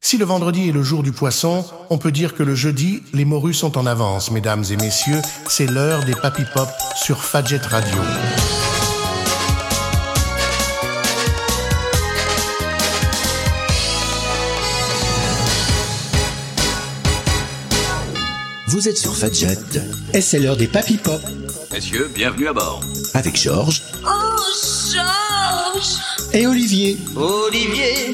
Si le vendredi est le jour du poisson, on peut dire que le jeudi, les morues sont en avance. Mesdames et messieurs, c'est l'heure des Papy Pop sur Fadjet Radio. Vous êtes sur Fadjet et c'est l'heure des Papy Pop. Messieurs, bienvenue à bord. Avec Georges. Oh, Georges! Et Olivier. Olivier!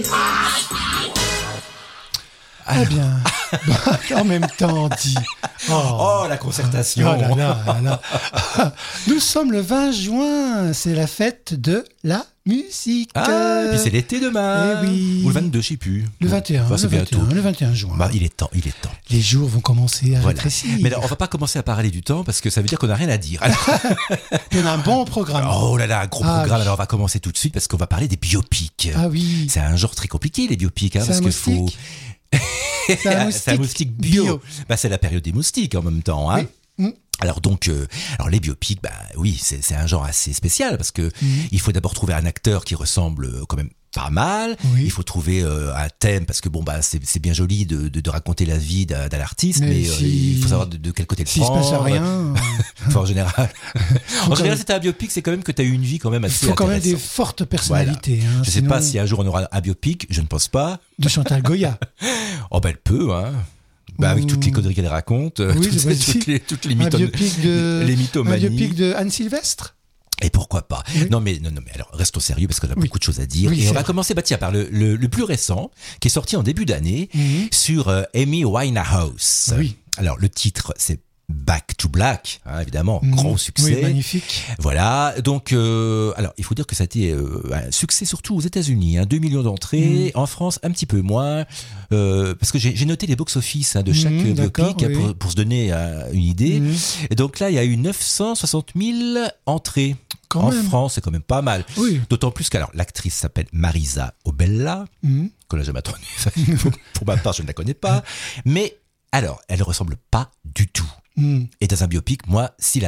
Ah bien, en même temps dit. Oh, la concertation. Oh là là, là là. Nous sommes le 20 juin, c'est la fête de la musique. Ah, et puis c'est l'été demain. Eh oui. Ou le 22, je sais plus. Le 21, Enfin, c'est bientôt. le 21 juin. Bah, il est temps. Les jours vont commencer à rétrécir. Mais alors, on va pas commencer à parler du temps parce que ça veut dire qu'on n'a rien à dire. Alors... On a un bon programme. Oh là là, un gros programme. Oui. Alors, on va commencer tout de suite parce qu'on va parler des biopics. Ah oui. C'est un genre très compliqué, les biopics. C'est parce un que moustique. C'est un moustique bio. Bah, c'est la période des moustiques en même temps. Hein. Oui. Alors donc, les biopics, bah oui, c'est un genre assez spécial parce que il faut d'abord trouver un acteur qui ressemble quand même pas mal. Oui. Il faut trouver un thème parce que bon bah c'est bien joli de raconter la vie d'un artiste, mais il faut savoir de quel côté le prendre. S'il se passe rien. Enfin, en général, c'est un biopic, c'est quand même que tu as eu une vie quand même assez. Il faut quand même intéressante. des fortes personnalités. Voilà. Hein, je sais pas si un jour on aura un biopic, je ne pense pas. De Chantal Goya. Oh ben elle peut, hein. Bah, avec toutes les conneries qu'elle raconte, oui, toutes les mythomanies. Un biopic de Anne Sylvestre. Et pourquoi pas? Oui. Non mais alors restons sérieux parce qu'on a beaucoup de choses à dire. Oui, et on va commencer par le plus récent qui est sorti en début d'année sur Amy Winehouse. Oui. Alors le titre c'est Back to Black, hein, évidemment, gros succès. Oui, magnifique. Voilà, donc alors il faut dire que ça a été un succès surtout aux États-Unis, 2 millions d'entrées, en France un petit peu moins, parce que j'ai noté les box-office de chaque biopic oui. pour se donner une idée. Et donc là, il y a eu 960 000 entrées. En France, c'est quand même pas mal. Oui. D'autant plus qu'alors l'actrice s'appelle Marisa Obella, qu'on n'a jamais entendue. Pour ma part, je ne la connais pas, mais alors elle ne ressemble pas du tout. Et dans un biopic, moi, si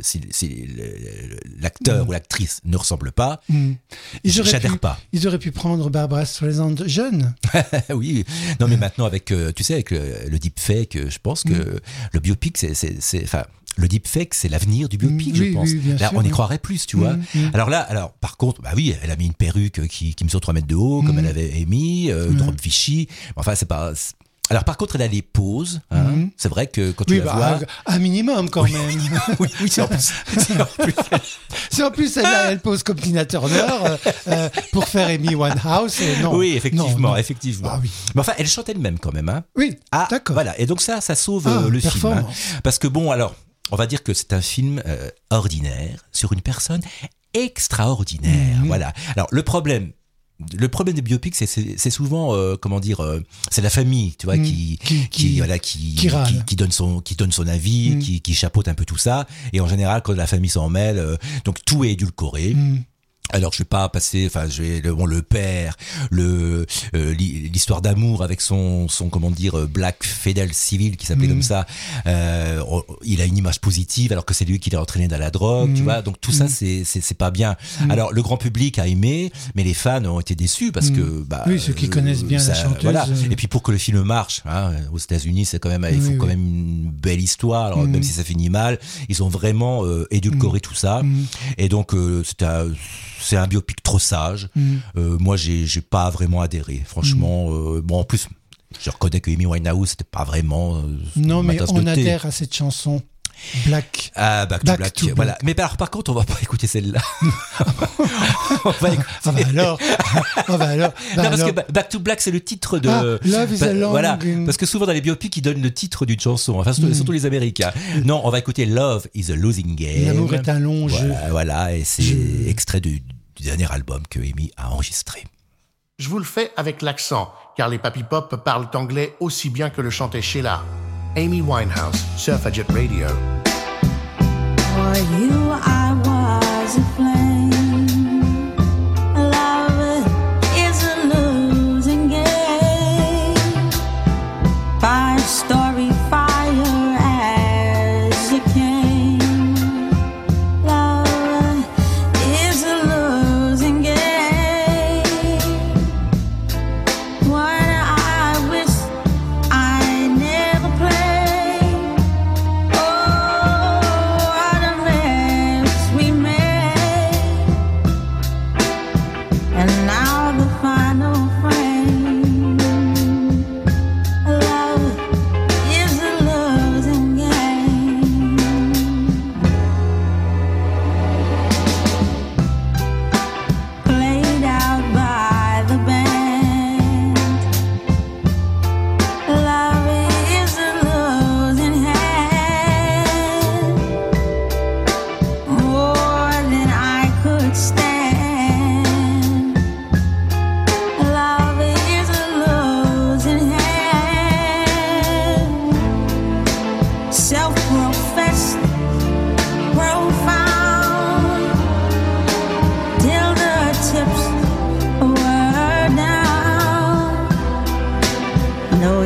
l'acteur ou l'actrice ne ressemble pas, j'adhère pas. Ils auraient pu prendre Barbara Streisand jeune. Oui, non mais maintenant avec le deepfake, je pense que le biopic, le deepfake, c'est l'avenir du biopic, je pense. Oui, là, sûr, on y croirait plus, tu vois. Alors, par contre, bah oui, elle a mis une perruque qui mesure 3 mètres de haut, comme elle avait émis, une robe Vichy. Enfin, c'est pas. Alors par contre, elle a les poses. Hein. C'est vrai que quand tu la vois, un minimum quand même. oui, c'est en plus. Si en plus elle pose comme Tina Turner pour faire Amy Winehouse. Non. Oui, effectivement. Ah, oui. Mais enfin, elle chante elle-même quand même. Hein. Oui, d'accord. Voilà. Et donc ça sauve le film. Hein. Parce que bon, alors, on va dire que c'est un film ordinaire sur une personne extraordinaire. Voilà. Alors le problème des biopics, c'est souvent c'est la famille, tu vois, qui donne son avis, qui chapeaute un peu tout ça, et en général quand la famille s'en mêle, donc tout est édulcoré. Alors je vais pas passer, le père, l'histoire d'amour avec son Black Fidel Civil qui s'appelait comme ça, il a une image positive alors que c'est lui qui l'a entraîné dans la drogue, tu vois, donc tout ça c'est pas bien. Alors le grand public a aimé, mais les fans ont été déçus parce que ceux qui connaissent bien la chanteuse. Voilà. Et puis pour que le film marche, aux États-Unis, c'est quand même il faut quand même une belle histoire. Alors même si ça finit mal, ils ont vraiment édulcoré tout ça, et donc c'est un biopic trop sage. Moi, j'ai pas vraiment adhéré. Franchement, en plus, je reconnais que Amy Winehouse, c'était pas vraiment. Non, mais on adhère à cette chanson. Black. Ah, Back to Black. Voilà. Mais alors, par contre, on va pas écouter celle-là. On va écouter. Alors. Non, parce que Back to Black, c'est le titre de. Love is a long. Voilà. Parce que souvent dans les biopics, ils donnent le titre d'une chanson. Enfin, surtout les Américains. Non, on va écouter Love is a Losing Game. L'amour est un long jeu. Voilà. Et c'est extrait du dernier album que Amy a enregistré. Je vous le fais avec l'accent, car les Papy Pop parlent anglais aussi bien que le chantait Sheila. Amy Winehouse, sur Fadjet Radio. For you I was a flame. Love is a losing game. 5-story fire as it came. Love is a losing game. What I wish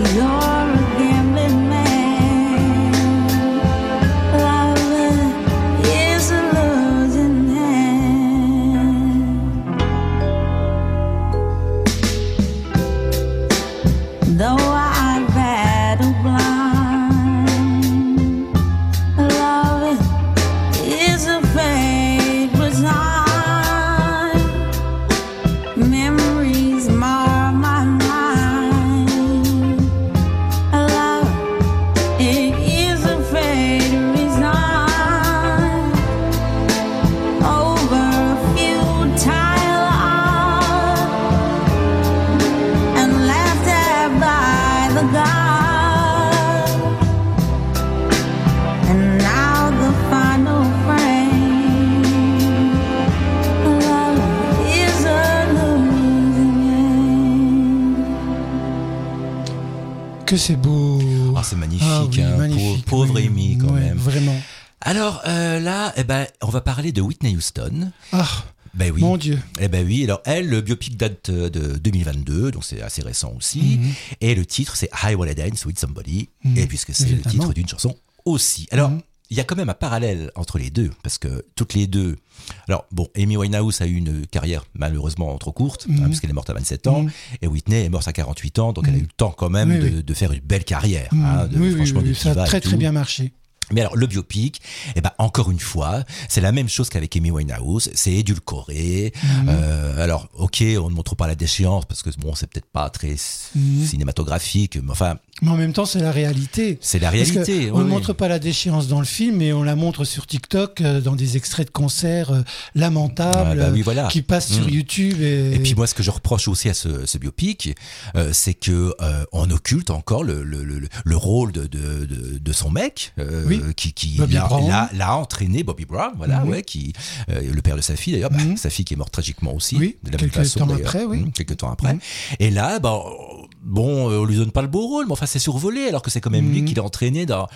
you're a gambling man. Love is a losing hand. Though I battle blind, love is a fate resigned. Memories mar my mind. Love, it is a fate resigned. Over a futile art and laughed at by the God. And now the final frame. Love is a losing game. Que c'est beau. Ah, c'est magnifique, Ah oui, hein, magnifique, pauvre oui. Amy quand Ouais, même. Vraiment. Alors là, on va parler de Whitney Houston. Ah, Ben oui. mon Dieu. Eh ben oui, alors elle, le biopic date de 2022, donc c'est assez récent aussi. Et le titre, c'est I Wanna Dance With Somebody, et puisque c'est le Évidemment. titre d'une chanson aussi. Alors, il y a quand même un parallèle entre les deux, parce que toutes les deux... Alors, bon, Amy Winehouse a eu une carrière malheureusement trop courte, hein, puisqu'elle est morte à 27 ans, et Whitney est morte à 48 ans, donc elle a eu le temps quand même Oui, oui. de faire une belle carrière. Hein, Oui, oui, franchement, oui, de ça diva a et très tout. très bien marché. Mais alors, le biopic, encore une fois, c'est la même chose qu'avec Amy Winehouse, c'est édulcoré. Alors, ok, on ne montre pas la déchéance, parce que bon, c'est peut-être pas très cinématographique, mais enfin, Mais en même temps, c'est la réalité. c'est la Parce que réalité. on ne oui. montre pas la déchéance dans le film, mais on la montre sur TikTok dans des extraits de concerts lamentables Ah, bah oui, voilà. qui passent sur YouTube. Et puis moi, ce que je reproche aussi à ce biopic, c'est que on occulte encore le rôle de son mec, Oui. qui Bobby Brown. l'a entraîné, Bobby Brown, voilà, ouais, qui le père de sa fille d'ailleurs, sa fille qui est morte tragiquement aussi, Oui, de la même quelques façon, temps d'ailleurs. après, oui. Quelques temps après. Et là, bon, on lui donne pas le beau rôle, mais enfin c'est survolé, alors que c'est quand même lui qui l'a entraîné dans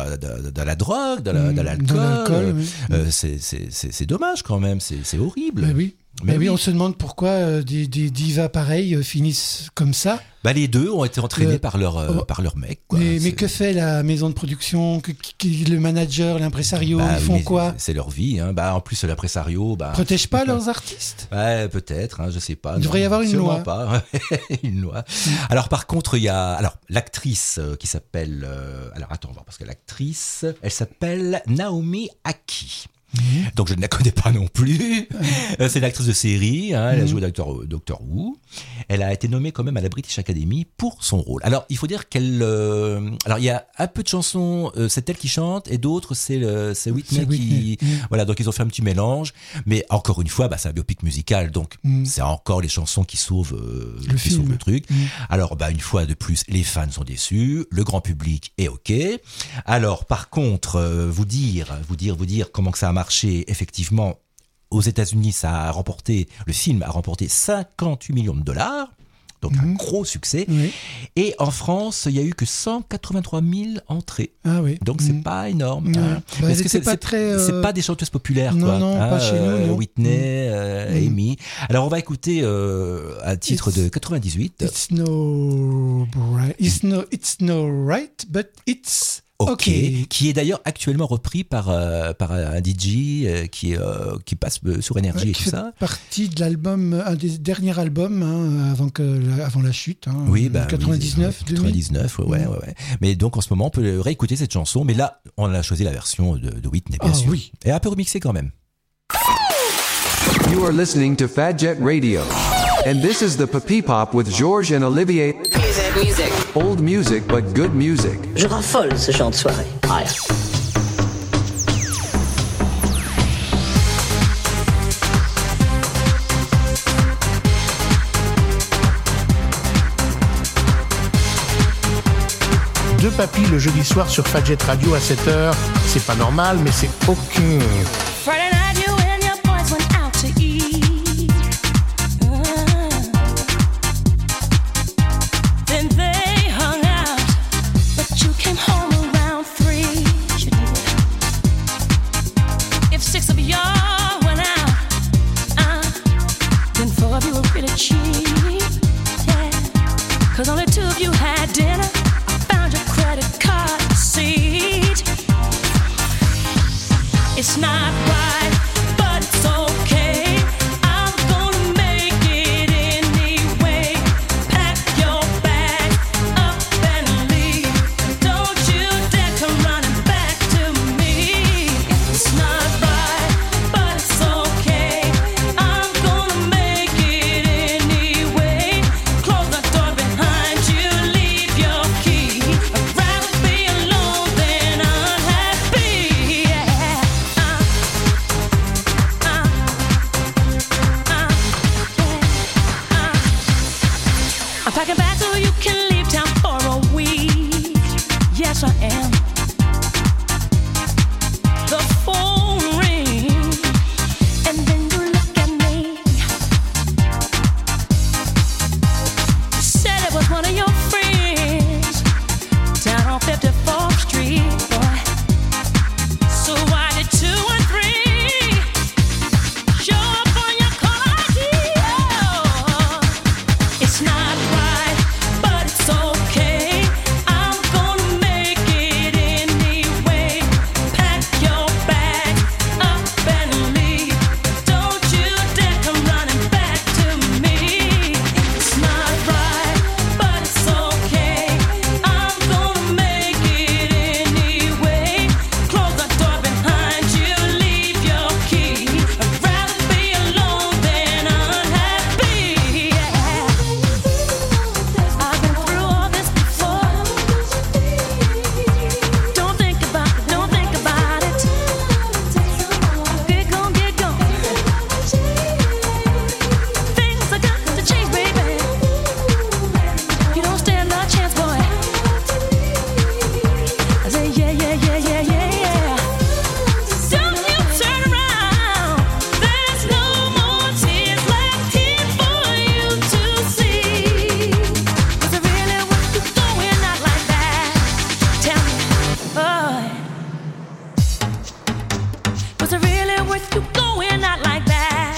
la drogue, dans l'alcool. oui. C'est dommage quand même, c'est horrible. Bah oui. Mais Bah oui, oui. on se demande pourquoi des divas pareilles finissent comme ça. Les deux ont été entraînés par leur mec. Quoi. Mais C'est- que fait la maison de production, le manager, l'impresario, ils font oui, quoi? C'est leur vie. Hein. En plus, l'impresario... Protègent pas leurs artistes? Ouais, peut-être, hein, je sais pas. Il devrait y avoir une sûrement loi. Pas. Une loi. Alors par contre, il y a l'actrice qui s'appelle... alors attends, on va voir, parce que l'actrice, elle s'appelle Naomi Aki. Donc je ne la connais pas non plus. C'est une actrice de série, hein, elle a joué Doctor Who. Elle a été nommée quand même à la British Academy pour son rôle. Alors il faut dire qu'elle... alors il y a un peu de chansons, c'est elle qui chante, et d'autres c'est Whitney qui... Voilà, donc ils ont fait un petit mélange. Mais encore une fois, c'est un biopic musical, donc c'est encore les chansons qui sauvent le truc. Alors une fois de plus, les fans sont déçus, le grand public est OK. Alors par contre, vous dire comment que ça a marché, effectivement, aux États-Unis, le film a remporté 58 millions de dollars, donc un gros succès. Oui. Et en France, il y a eu que 183 000 entrées. Ah oui. Donc c'est pas énorme. Ouais. Hein. Elles Parce que étaient pas très, c'est pas des chanteuses populaires, non, quoi. non, pas chez nous, non. Whitney, Amy. Alors on va écouter un titre de 98. It's no right, but it's OK, qui est d'ailleurs actuellement repris par un DJ qui passe sur Énergie et qui tout fait ça. partie de l'album, un des derniers albums avant la chute. Hein, Oui, 99, 2000. 99, ouais. Mais donc en ce moment, on peut réécouter cette chanson. Mais là, on a choisi la version de Whitney, bien sûr. Oui. Et un peu remixée quand même. You are listening to Fat Jet Radio. And this is the Papi Pop with George and Olivier. Music. Old music, but good music. Je raffole ce genre de soirée. Ouais. Deux papis le jeudi soir sur Fadjet Radio à 7h. C'est pas normal, mais c'est OK. Friday night, you and your boys went out to eat. Then they hung out, but you came home around 3. You did. If 6 of y'all went out, then 4 of you were really cheap. Yeah, 'cause only 2 of you had dinner. packing back so you can leave town for a week. Yes, I am. The phone rings, and then you look at me. You said it was one of your friends down on 54th Street, boy. So why did 2 and 3 show up on your caller ID? Oh, it's not right, but it's okay. I'm gonna make it anyway. Pack your bags up and leave. Don't you dare come running back to me. It's not right, but it's okay. I'm gonna make it anyway. Close the door behind you, leave your key. I'd rather be alone than unhappy. I've been through all this before. Don't think about it, don't think about it. Get gone, get gone. Things are got to change, baby. You don't stand a chance, boy. I say, yeah, yeah, yeah, yeah, yeah, yeah. Don't you turn around. There's no more tears left here for you to see. Was it really worth you going out like that? Tell me, boy. Was it really worth you going out like that?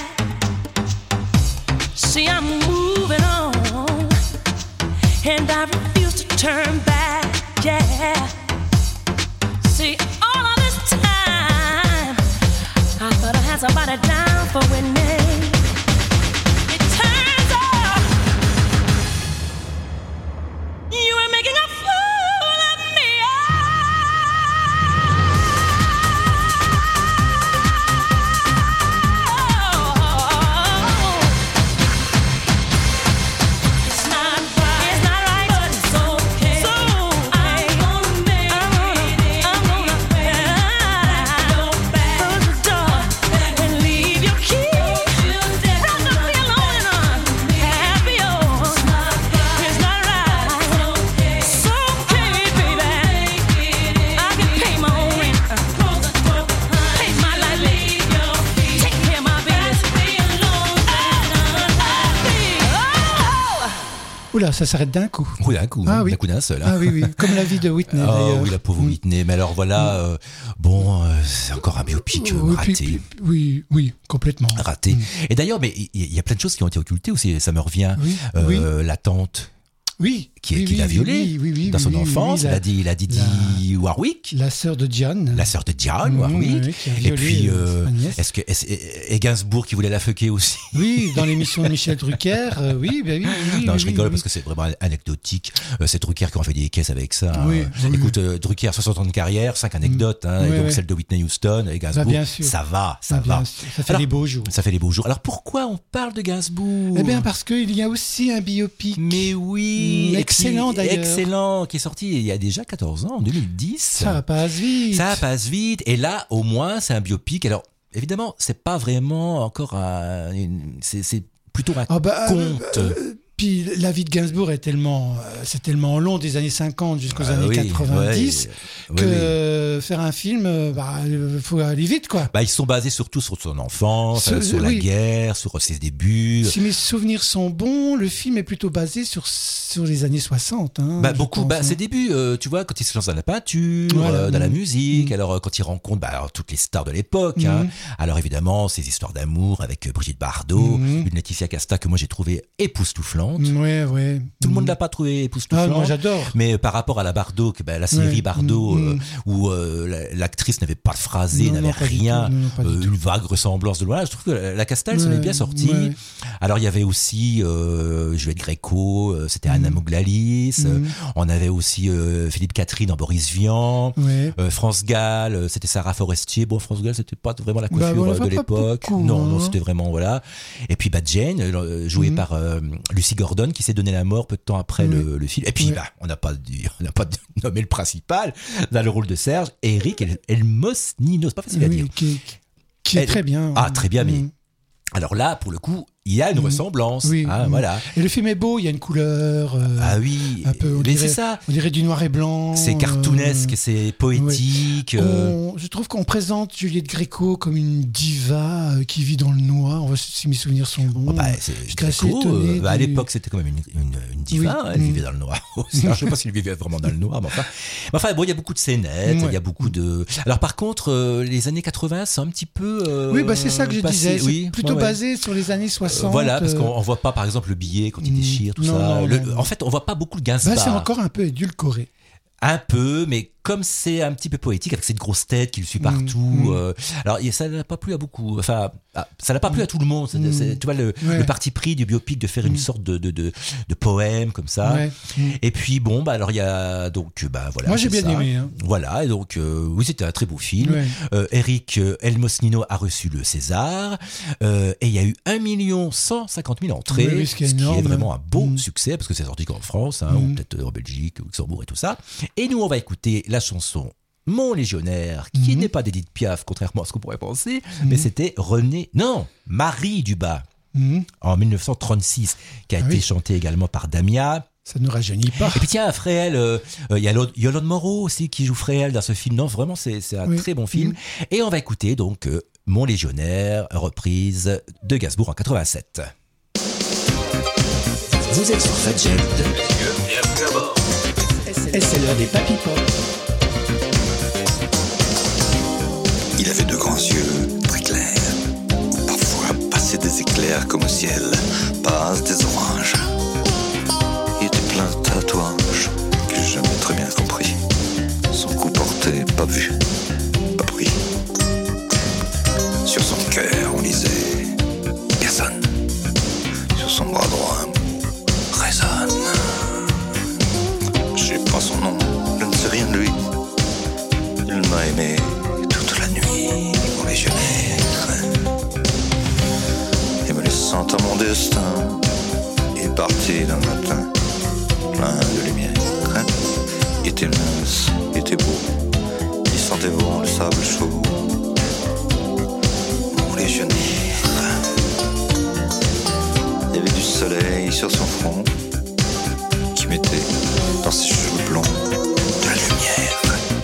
See, I'm moving on, and I refuse to turn back. Yeah. See, all of this time, I thought I had somebody down for Whitney. It turns out you were making a fool of me. It's not right, but it's okay. So I'm gonna make it anyway. Close the door and leave your key. Rather be alone and unhappy. Oh, it's not right. It's okay, baby. I can pay my own rent, pay my light bill, take care of my business. Oula, ça s'arrête d'un coup. Oui, d'un coup, Ah oui. d'un coup d'un seul. Ah oui, oui, comme la vie de Whitney Oh d'ailleurs. oui, la pauvre Whitney. Mais alors voilà, c'est encore un biopic Oui, raté. oui, complètement. Raté. Et d'ailleurs, mais il y a plein de choses qui ont été occultées aussi. Ça me revient. Oui, oui. La tante Oui. qui l'a violée dans son enfance. oui, il a dit Warwick. La sœur de Diane. La sœur de Diane, Warwick. oui, qui a Et violé, puis, sa nièce. et Gainsbourg qui voulait la fucker aussi. Oui, dans l'émission de Michel Drucker. Oui, ben oui. Non, je rigole parce que c'est vraiment anecdotique. C'est Drucker qui en fait des caisses avec ça. Oui, oui. Écoute, Drucker, 60 ans de carrière, 5 anecdotes. Oui, et donc oui. celle de Whitney Houston et Gainsbourg. bien sûr. Ça va. Bien sûr. Ça fait Alors, les beaux jours. Ça fait les beaux jours. Alors pourquoi on parle de Gainsbourg? Eh bien, parce qu'il y a aussi un biopic. Mais oui, Excellent, d'ailleurs. Excellent, qui est sorti il y a déjà 14 ans, en 2010. Ça passe vite. Ça passe vite. Et là, au moins, c'est un biopic. Alors, évidemment, c'est pas vraiment encore c'est plutôt un conte. Puis la vie de Gainsbourg est c'est tellement long des années 50 jusqu'aux années oui, 90 ouais, que faire un film, faut aller vite, quoi. Ils sont basés surtout sur son enfance, sur la oui. guerre, sur ses débuts. Si mes souvenirs sont bons, le film est plutôt basé sur les années 60. Hein, je Beaucoup, pense, hein. ses débuts, tu vois, quand il se lance dans la peinture, Voilà, dans la musique, alors quand il rencontre alors, toutes les stars de l'époque, hein. Alors évidemment, ses histoires d'amour avec Brigitte Bardot, une Laetitia Casta que moi j'ai trouvé époustouflante. Ouais. Tout le monde l'a pas trouvé époustouflante. Ah, moi j'adore. Mais par rapport à la Bardot, la série Bardot, où l'actrice n'avait pas de phrasé, n'avait pas du rien, tout, non, pas du tout. une vague ressemblance de loin. Je trouve que la Casta, elle s'en est bien sortie. Ouais. Alors il y avait aussi Juliette Gréco, c'était Anna Mouglalis. On avait aussi Philippe Catherine dans Boris Vian. Ouais. France Gall, c'était Sarah Forestier. Bon, France Gall, c'était pas vraiment la coiffure voilà, de pas l'époque. beaucoup, Non, hein. c'était vraiment voilà. Et puis Jane, jouée par Lucy Gordon, qui s'est donné la mort peu de temps après le film. Et puis on n'a pas nommé le principal dans le rôle de Serge, Eric Elmosnino. C'est pas facile à dire. Qui est très bien. Ah, très bien, mais alors là, pour le coup, il y a une ressemblance. Oui. Voilà. Et le film est beau, il y a une couleur. Ah oui, un peu, mais c'est ça. On dirait du noir et blanc. C'est cartoonesque, c'est poétique. Je trouve qu'on présente Juliette Gréco comme une diva qui vit dans le noir. On va si mes souvenirs sont bons. J'étais assez étonné. À l'époque, c'était quand même une diva. Elle vivait dans le noir aussi. Je ne sais pas s'il vivait vraiment dans le noir, mais enfin, bon, il y a beaucoup de scénettes, il y a beaucoup de. Alors par contre, les années 80, c'est un petit peu. Oui, c'est ça que je disais. C'est plutôt ouais. basé sur les années 60. Voilà, parce qu'on voit pas, par exemple, le billet quand il déchire, tout ça. En fait, on voit pas beaucoup le Gainsbourg. C'est encore un peu édulcoré. Un peu, mais comme c'est un petit peu poétique, avec cette grosse tête qui le suit partout, alors ça n'a pas plu à beaucoup. Enfin, ça n'a pas plu à tout le monde. Tu vois, le parti pris du biopic de faire une sorte de poème comme ça. Ouais. Et puis bon, alors il y a donc voilà. Moi j'ai bien aimé. Hein. Voilà, et donc oui, c'était un très beau film. Ouais. Eric Elmosnino a reçu le César et il y a eu 1 150 000 entrées, ce qui est vraiment un beau succès parce que c'est sorti qu'en France, ou peut-être en Belgique, au Luxembourg et tout ça. Et nous, on va écouter la chanson Mon Légionnaire, qui n'est pas d'Édith Piaf, contrairement à ce qu'on pourrait penser, mais c'était Marie Dubas, en 1936, qui a été chantée également par Damia. Ça ne rajeunit pas. Et puis tiens, Fréhel, il y a Yolande Moreau aussi qui joue Fréhel dans ce film. Non, vraiment, c'est un très bon film. Et on va écouter donc Mon Légionnaire, reprise de Gainsbourg en 87. Vous êtes sur Fadjet. Bienvenue à bord. Et c'est l'heure des Papy Pop. Il avait de grands yeux très clairs. Parfois passaient des éclairs comme au ciel passent des oranges. Il était plein de tatouages que j'ai jamais très bien compris. Son cou porté, pas vu, pas pris. Sur son cœur on lisait personne. Sur son bras droit résonne. Je sais pas son nom, je ne sais rien de lui. Il m'a aimé toute la nuit, mon légionnaire. Et me laissant à mon destin, il est parti dans le matin, plein de lumière. Il était mince, il était beau, il sentait bon le sable chaud. Mon légionnaire. Il y avait du soleil sur son front, qui mettait dans ses cheveux blonds de la lumière.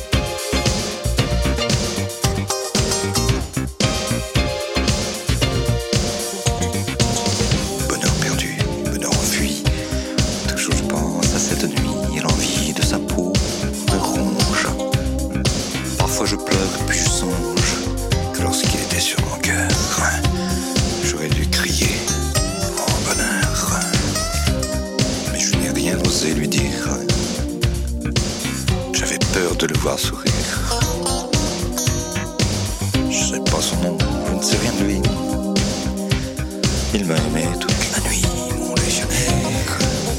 Bonheur perdu, bonheur enfui. Toujours je pense à cette nuit et l'envie de sa peau me ronge. Parfois je pleure puis je songe que lorsqu'il était sur mon cœur, j'aurais dû crier mon bonheur. Mais je n'ai rien osé lui dire. J'avais peur de le voir sourire. Je sais pas son nom, je ne sais rien de lui. Il m'a aimé toute la nuit, mon légionnaire.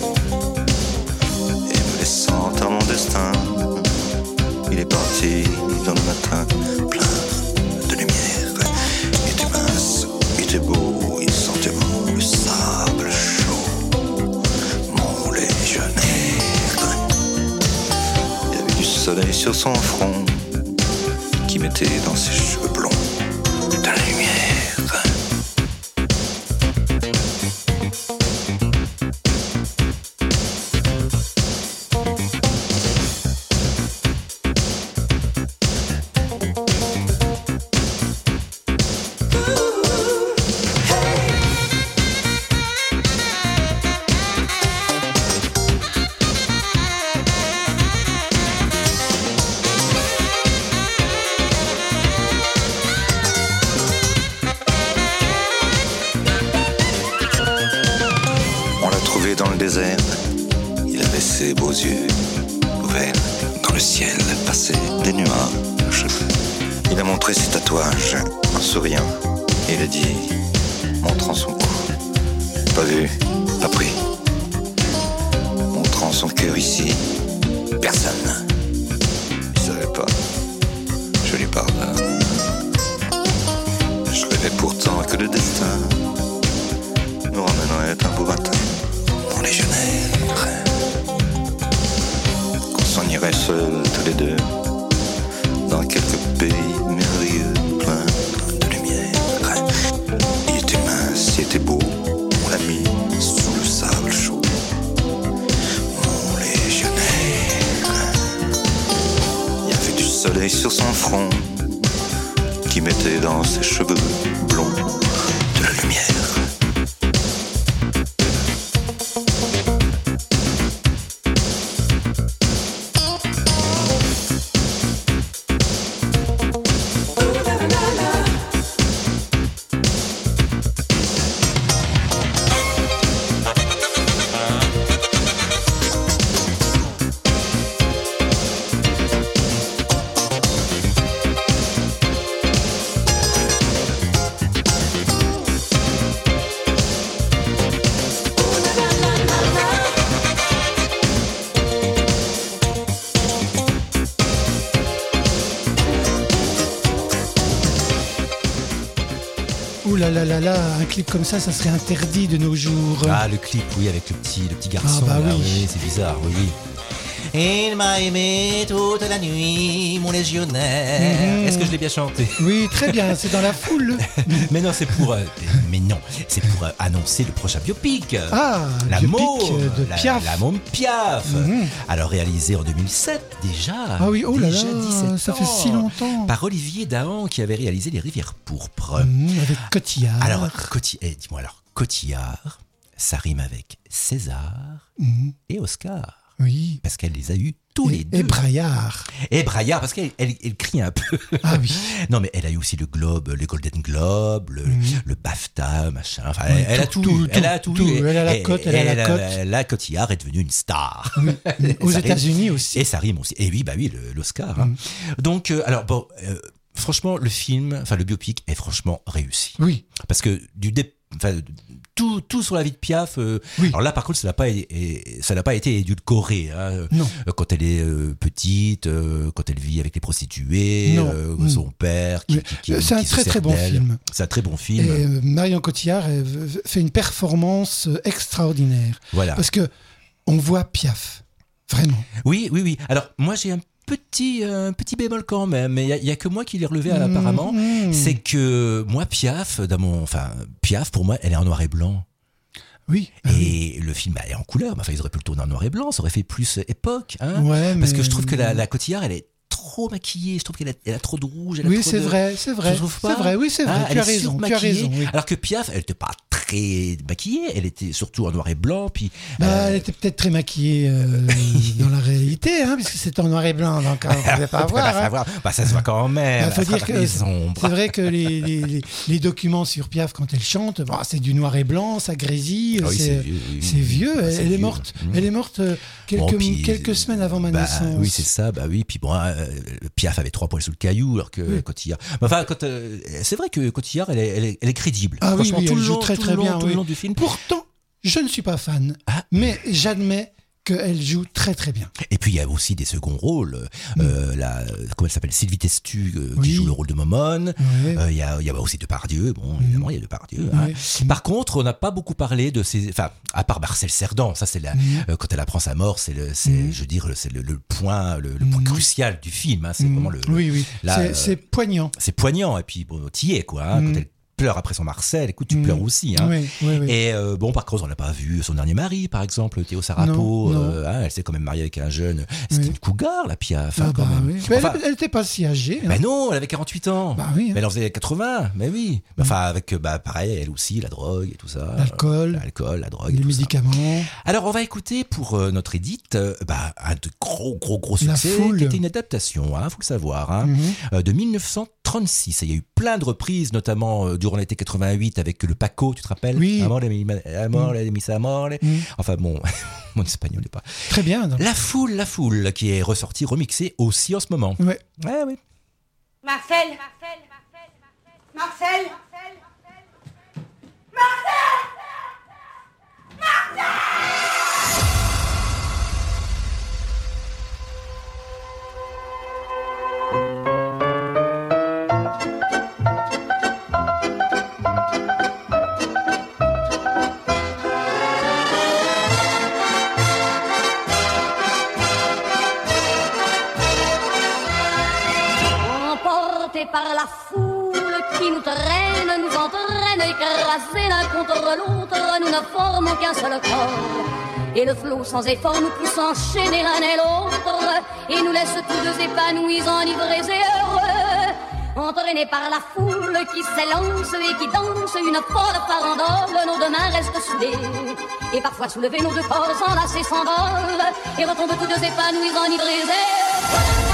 Et me laissant à mon destin, il est parti dans le matin, plein de lumière. Il était mince, il était beau, il sentait bon le sable chaud, mon légionnaire. Il y avait du soleil sur son front, qui mettait dans ses cheveux blonds de la lumière. Dans le désert, il avait ses beaux yeux ouverts. Dans le ciel passaient des nuages. Il a montré ses tatouages en souriant. Il a dit, montrant son cou, pas vu, pas pris. Montrant son cœur ici, personne. Il savait pas, je lui pardonne. Je rêvais pourtant que le destin nous ramènerait un beau matin. Mon légionnaire, qu'on s'en irait seuls tous les deux dans quelques pays merveilleux, plein de lumière. Il était mince, il était beau, et sur son front, qui mettait dans ses cheveux blonds de la lumière. Ouh là là là là, un clip comme ça serait interdit de nos jours. Ah, le clip, oui, avec le petit garçon. Ah bah là, oui. c'est bizarre, oui, oui. Il m'a aimé toute la nuit, mon légionnaire. Est-ce que je l'ai bien chanté? Oui, très bien, c'est dans la foule. Mais non, c'est pour annoncer le prochain biopic. Ah, la biopic môme de Piaf. La môme Piaf. Alors réalisé en 2007 déjà. Ah oui, oh là déjà là, 17 ça ans, fait si longtemps. Par Olivier Dahan qui avait réalisé Les Rivières pourpres. Avec Cotillard. Alors dis-moi alors, Cotillard, ça rime avec César et Oscar. Oui. Parce qu'elle les a eus tous les deux. Et Braillard. Et Braillard, parce qu'elle crie un peu. Ah oui. Non, mais elle a eu aussi le Globe, le Golden Globe, le BAFTA, machin. Enfin, Oui, elle a tout eu. Elle a tout eu. Elle a la cote, elle a la cote. La Cotillard est devenue une star. Oui. Aux Ça rime. États-Unis aussi. Et ça rime aussi. Et oui, bah oui, l'Oscar. Hein. Donc, alors bon, franchement, le biopic est franchement réussi. Oui. Parce que tout sur la vie de Piaf. Oui. Alors là, par contre, ça n'a pas été édulcoré. Hein. Non. Quand elle est petite, quand elle vit avec les prostituées, son père. C'est un très très bon film. C'est un très bon film. Et Marion Cotillard fait une performance extraordinaire. Voilà. Parce que on voit Piaf, vraiment. Oui. Alors moi, j'ai un petit bémol quand même, mais il y a que moi qui l'ai relevé apparemment. C'est que moi, Piaf, pour moi, elle est en noir et blanc. Oui. Et le film est en couleur. Enfin, ils auraient pu le tourner en noir et blanc. Ça aurait fait plus époque. Hein, ouais, parce que je trouve que la Cotillard, elle est trop maquillée. Je trouve qu'elle a trop de rouge. Oui, c'est vrai. Je trouve pas. C'est vrai, oui, c'est vrai. Ah, tu as raison. Oui. Alors que Piaf, elle n'était pas très maquillée. Elle était surtout en noir et blanc. Puis, elle était peut-être très maquillée dans la réalité, hein, puisque c'était en noir et blanc. Donc, on ne pouvait pas voir. Bah, ça se voit quand même. Faut dire que c'est vrai que les documents sur Piaf, quand elle chante, c'est du noir et blanc, ça grésille. Ah oui, c'est vieux. C'est elle est vieux. morte. Elle est morte quelques semaines avant ma naissance. Oui, c'est ça. Bah oui. Puis bon, Piaf avait 3 poils sous le caillou, alors que Cotillard. Enfin, c'est vrai que Cotillard, elle est crédible. Ah oui, tout elle le joue long, très très bien. Tout le long du film. Pourtant, je ne suis pas fan, mais j'admets qu'elle joue très très bien. Et puis il y a aussi des seconds rôles. Comment elle s'appelle, Sylvie Testu, qui joue le rôle de Momone. Il y a aussi Depardieu. Bon, évidemment, il y a Depardieu. Hein. Par contre, on n'a pas beaucoup parlé de ces. Enfin, à part Marcel Cerdan, ça c'est quand elle apprend sa mort, c'est le point, le point crucial du film. Hein. C'est vraiment le. Oui. Là, c'est poignant. C'est poignant. Et puis bon, t'y es quoi. Hein, quand elle pleure après son Marcel, écoute, tu pleures aussi. Hein. Oui. Et par contre, on n'a pas vu son dernier mari, par exemple, Théo Sarapo. Non. Elle s'est quand même mariée avec un jeune. C'était une cougar, la Piaf. Quand même. Oui. Elle n'était pas si âgée. Hein. Mais non, elle avait 48 ans. Bah oui. Mais elle en faisait 80. Mais oui. Enfin, avec, pareil, elle aussi, la drogue et tout ça. L'alcool, la drogue. les médicaments. Alors, on va écouter pour notre Edith un de gros succès. La Foule. Qui était une adaptation, faut le savoir, de 1936. Et il y a eu plein de reprises, notamment durant l'été 88 avec le Paco, tu te rappelles? Oui. Amore, misa amore. Enfin bon, mon espagnol n'est pas. Très bien. Donc. La foule, qui est ressortie, remixée aussi en ce moment. Ouais. Ouais. Marcel. Par la foule qui nous traîne, nous entraîne, écrasés l'un contre l'autre, nous ne formons qu'un seul corps. Et le flot sans effort nous pousse enchaîner l'un et l'autre et nous laisse tous deux épanouis, enivrés et heureux. Entraînés par la foule qui s'élance et qui danse une folle farandole, nos deux mains restent soudées. Et parfois soulevés, nos deux corps enlacés s'envolent et retombent tous deux épanouis, enivrés et heureux.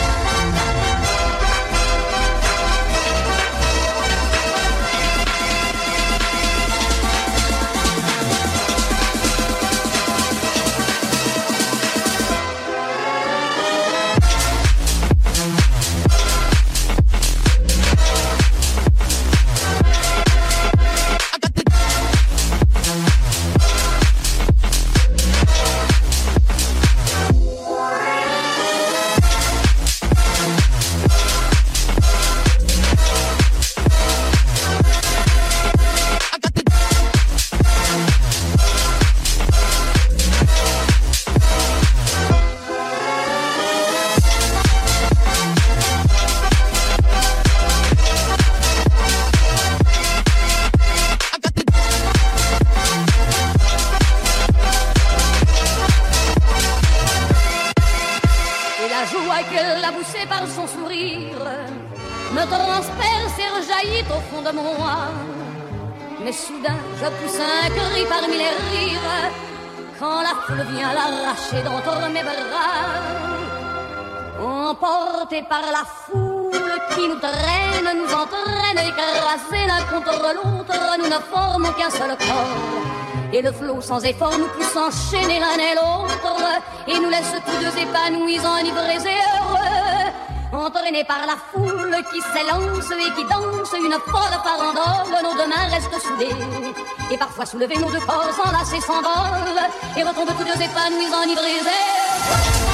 Mais soudain, je pousse un cri parmi les rires quand la foule vient l'arracher d'entre mes bras. Emportés par la foule qui nous traîne, nous entraîne, écrasés l'un contre l'autre, nous ne formons qu'un seul corps. Et le flot sans effort nous pousse enchaîner l'un et l'autre et nous laisse tous deux épanouis, enivrés et heureux. Entraînés par la foule qui s'élance et qui danse une folle farandole, nos deux mains restent soudées. Et parfois soulevés, nos deux corps enlacés s'envolent et retombent tous deux épanouis, enivrés et heureux.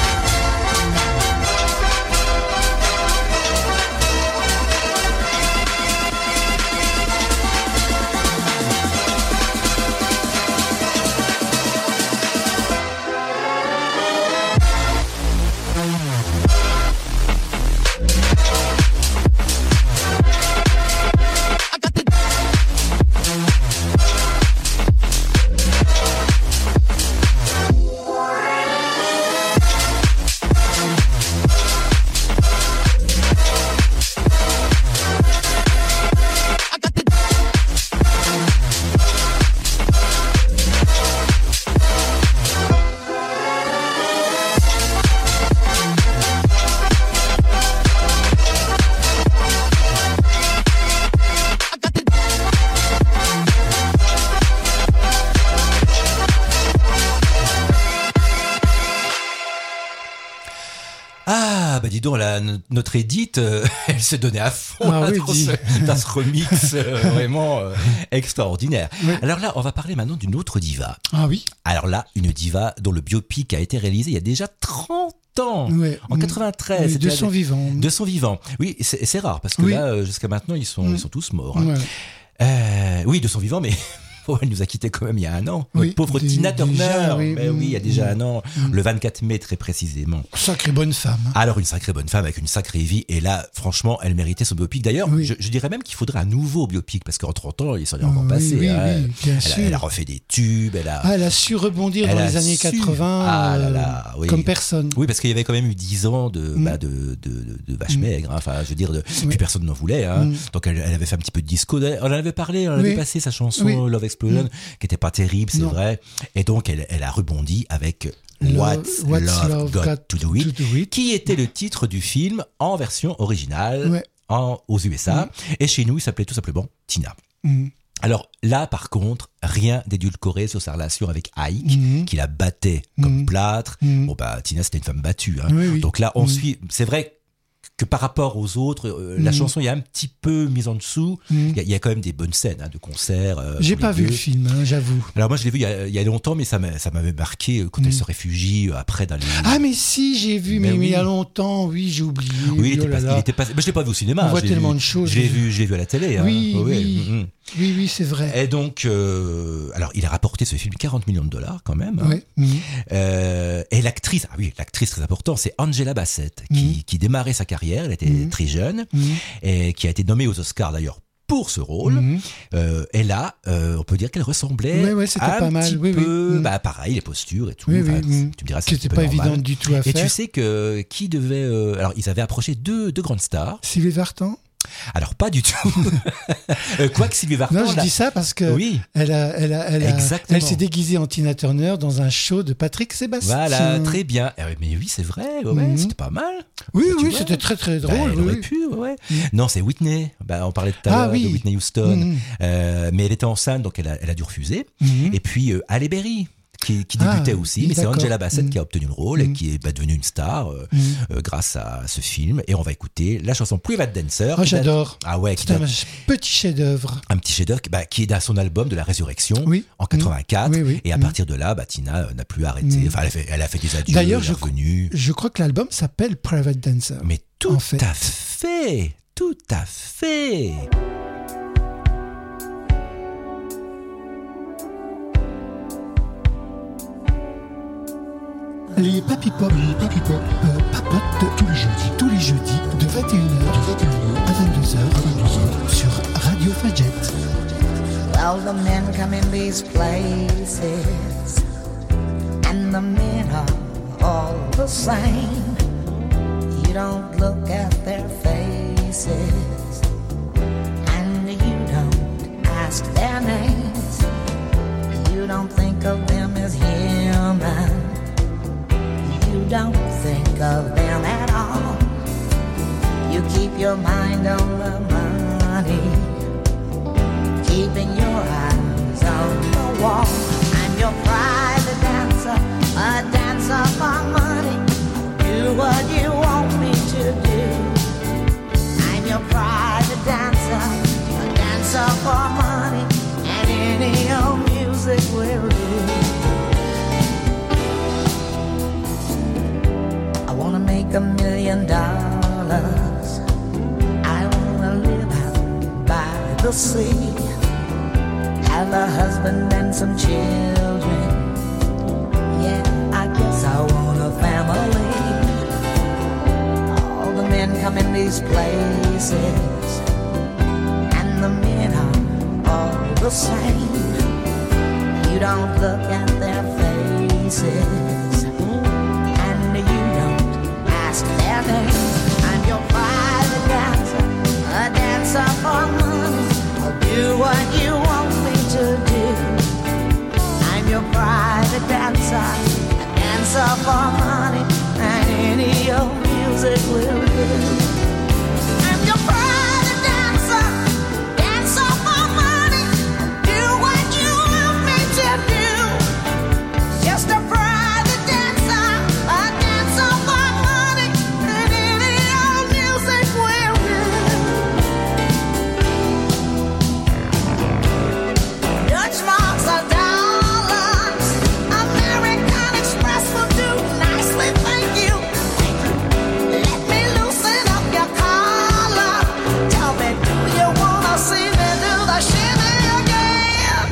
Dis donc, notre Edith, elle s'est donnée à fond dans ce remix vraiment extraordinaire. Oui. Alors là, on va parler maintenant d'une autre diva. Ah oui. Alors là, une diva dont le biopic a été réalisé il y a déjà 30 ans, en 93. Oui, de son vivant. De son vivant. Oui, c'est rare parce que là, jusqu'à maintenant, ils sont tous morts. Hein. Ouais. Oui, de son vivant, mais... Oh, elle nous a quittés quand même il y a un an. Notre pauvre Tina Turner. Il y a déjà un an. Le 24 mai, très précisément. Sacrée bonne femme. Alors, une sacrée bonne femme avec une sacrée vie. Et là, franchement, elle méritait son biopic. D'ailleurs, je dirais même qu'il faudrait un nouveau biopic parce qu'en 30 ans, il s'en est encore passé. Bien sûr. Elle a refait des tubes. Elle a su rebondir dans les années 80 comme personne. Oui, parce qu'il y avait quand même eu 10 ans de vache maigre. Hein. Enfin, je veux dire, plus personne n'en voulait. Hein. Donc, elle avait fait un petit peu de disco. On en avait parlé, on avait passé sa chanson Love Explosion, qui était pas terrible, c'est vrai. Et donc, elle a rebondi avec What's Love Got to Do It, qui était le titre du film en version originale aux USA. Et chez nous, il s'appelait tout simplement Tina. Alors là, par contre, rien d'édulcoré sur sa relation avec Ike, qui la battait comme plâtre. Bon, bah, Tina, c'était une femme battue. Hein. Donc là, on suit... C'est vrai que par rapport aux autres, la chanson est un petit peu mise en dessous. Il y a quand même des bonnes scènes de concerts. J'ai pas vu le film, j'avoue. Alors moi, je l'ai vu il y a longtemps, mais ça m'avait marqué quand elle se réfugie après dans les... Ah mais si, j'ai vu, mais il y a longtemps, j'ai oublié. Oui, il était pas... Mais je l'ai pas vu au cinéma. On voit tellement de choses. Je l'ai vu à la télé. Oui, c'est vrai. Et donc, alors il a rapporté ce film $40 millions quand même. Et l'actrice, l'actrice très importante, c'est Angela Bassett, qui démarrait sa carrière. Elle était très jeune et qui a été nommée aux Oscars d'ailleurs pour ce rôle. Et là, on peut dire qu'elle ressemblait c'était un pas mal. petit peu, pareil, les postures et tout. Oui, Enfin, oui. Tu me diras, C'était pas évident du tout à faire. Et tu sais que qui devait... alors, ils avaient approché deux grandes stars. Sylvie Vartan. Alors pas du tout. Quoique Sylvie Vartan. Non, je dis ça parce que elle s'est déguisée en Tina Turner dans un show de Patrick Sébastien. Voilà, très bien. Mais oui, c'est vrai. C'était pas mal. Oui, c'était très très drôle. Elle aurait pu. Non, c'est Whitney. On parlait tout à l'heure de Whitney Houston, mais elle était enceinte, donc elle a dû refuser. Et puis Halle Berry. Qui débutait aussi, mais c'est Angela Bassett qui a obtenu le rôle et qui est devenue une star grâce à ce film. Et on va écouter la chanson Private Dancer. J'adore. C'est un petit chef-d'œuvre. Un petit chef-d'œuvre qui est dans son album de la Résurrection en 84. Et à partir de là, Tina n'a plus arrêté. Enfin, elle a fait des adieux. D'ailleurs, je crois que l'album s'appelle Private Dancer. Mais tout à fait. Tout à fait. Les Papy Pop papotent tous les jeudis de 21h à 22h sur Radio Fadjet. Well, the men come in these places and the men are all the same. You don't look at their faces and you don't ask their names. You don't think of them as human. You don't think of them at all. You keep your mind on the money, keeping your eyes on the wall. I'm your private dancer, a dancer for money. Do what you want me to do. I'm your private dancer, a dancer for money, and any old music will do. I wanna make $1 million. I wanna live out by the sea, have a husband and some children. Yeah, I guess I want a family. All the men come in these places and the men are all the same. You don't look at their faces and you don't ask their name. I'm your private dancer, a dancer for money. I'll do what you want me to do. I'm your private dancer, a dancer for money, and any old music will do. I'm your private dancer, dancer for money. I'll do what you want me to do. Just a private dancer, a dancer for money, and any old music will do. Dutch marks are dollars, American Express will do nicely, thank you. Let me loosen up your collar. Tell me, do you wanna see me do the shimmy again?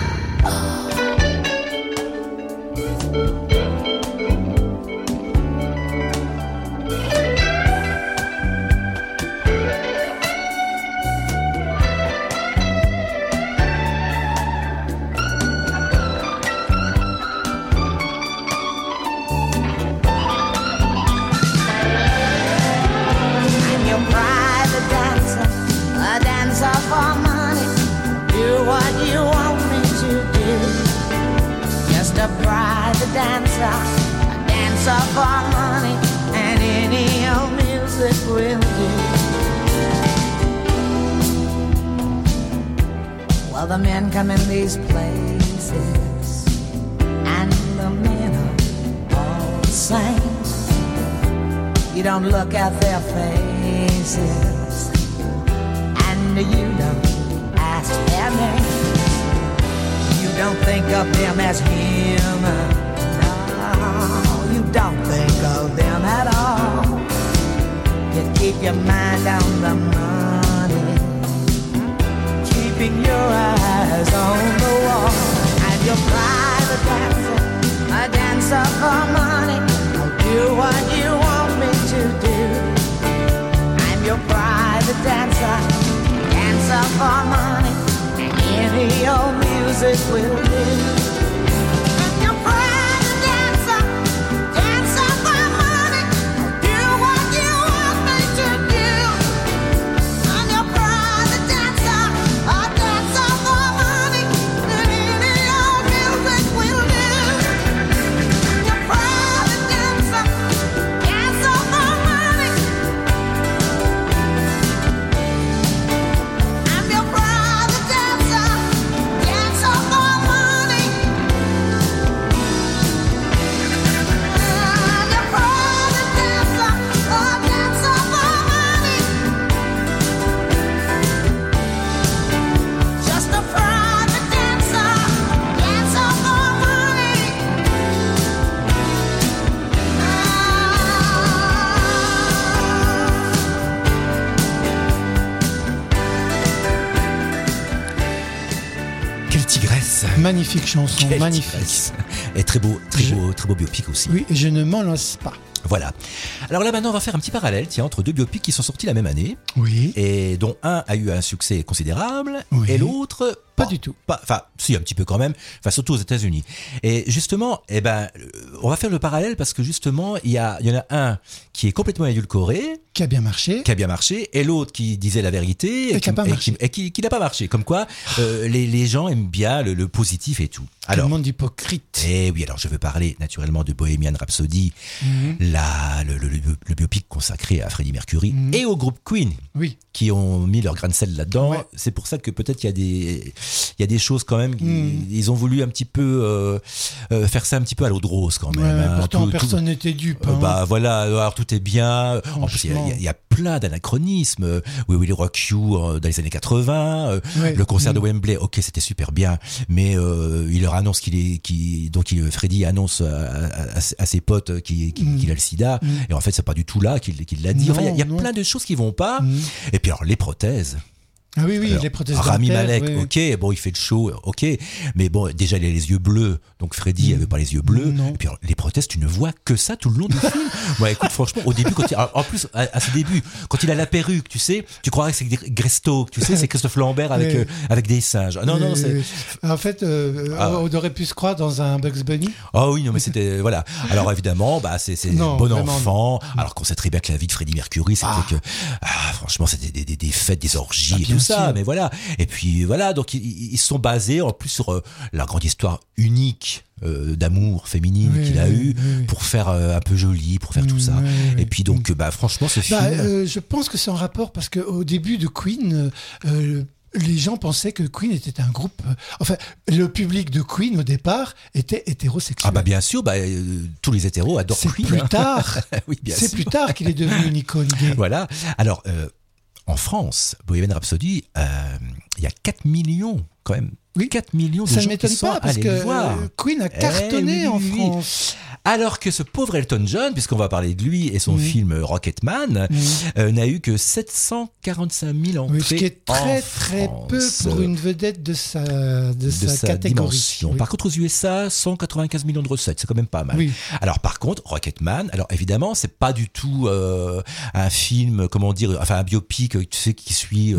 I'm your private dancer, a dancer for money. Do what you want me to do. Just a private dancer, a dancer for money, and any old music will do. Well, the men come in these places, and the men are all the same. You don't look at their faces, and you don't ask their name. You don't think of them as human. No, you don't think of them at all. You keep your mind on the money, keeping your eyes on the wall. I'm your private dancer, a dancer for money. I'll do what you want me to do. I'm your private dancer, dancer for money. Magnifique chanson, Quelle magnifique. tigresse. Et très beau biopic aussi. Oui, et je ne m'en lasse pas. Voilà. Alors là maintenant on va faire un petit parallèle entre deux biopics qui sont sortis la même année Oui. et dont un a eu un succès considérable Oui. et l'autre Pas du tout. Enfin, si, un petit peu quand même, enfin surtout aux États-Unis. Et justement, on va faire le parallèle parce que justement, il y en a un qui est complètement édulcoré, Qui a bien marché. et l'autre qui disait la vérité Et qui a pas marché. qui n'a pas marché. Comme quoi, les gens aiment bien le positif et tout. Alors, le monde hypocrite. Eh oui, alors je veux parler naturellement de Bohemian Rhapsody, le biopic consacré à Freddie Mercury et au groupe Queen, oui, qui ont mis leur grain de sel là-dedans. Ouais. C'est pour ça que peut-être il y a des choses quand même. Ils ont voulu un petit peu faire ça un petit peu à l'eau de rose quand même. Ouais, hein. Pourtant, personne n'était dupe. Hein. Bah voilà, alors tout est bien. En plus, il y a plein d'anachronismes. We Will Rock You dans les années 80. Le concert de Wembley, ok, c'était super bien, mais il leur annonce Freddie annonce à ses potes qu'il a le sida, et en fait c'est pas du tout là qu'il l'a dit. Enfin, il y a plein de choses qui vont pas. Et puis alors les prothèses. Ah oui, alors, les prothèses Rami dentaires, Malek, oui. ok, bon, il fait le show, ok, mais bon, déjà il a les yeux bleus, donc Freddie avait pas les yeux bleus. Et puis alors, les prothèses, tu ne vois que ça tout le long du film. Ouais, écoute, franchement, au début, en plus, à ses débuts, quand il a la perruque, tu sais, tu croirais que c'est Greystoke, tu sais, c'est Christophe Lambert avec des singes. Non, c'est. En fait, on aurait pu se croire dans un Bugs Bunny. Oh oui, non, mais c'était voilà. Alors évidemment, c'est bon vraiment, enfant. Alors qu'on sait très bien que la vie de Freddie Mercury, c'était franchement, c'était des fêtes, des orgies et tout ça. Mais voilà. Et puis voilà, donc ils se sont basés en plus sur la grande histoire unique d'amour féminine qu'il a eu pour faire un peu joli, pour faire tout ça. Et puis donc, franchement, ce film. Je pense que c'est en rapport parce qu'au début de Queen. Les gens pensaient que Queen était un groupe. Enfin, le public de Queen au départ était hétérosexuel. Ah bah bien sûr, tous les hétéros adorent Queen. C'est plus tard. Oui, bien c'est sûr. plus tard qu'il est devenu une icône gay. Voilà. Alors, en France, Bohemian Rhapsody, il y a 4 millions quand même. Oui, 4 millions de gens qui sont allés le voir. Queen a cartonné en France. Alors que ce pauvre Elton John, puisqu'on va parler de lui et son film Rocketman, n'a eu que 745 000 entrées. Ce qui est très peu pour une vedette de sa catégorie. Dimension. Par contre, aux USA, 195 millions de recettes, c'est quand même pas mal. Oui. Alors par contre, Rocketman, alors évidemment, c'est pas du tout un film, un biopic, tu sais, qui suit.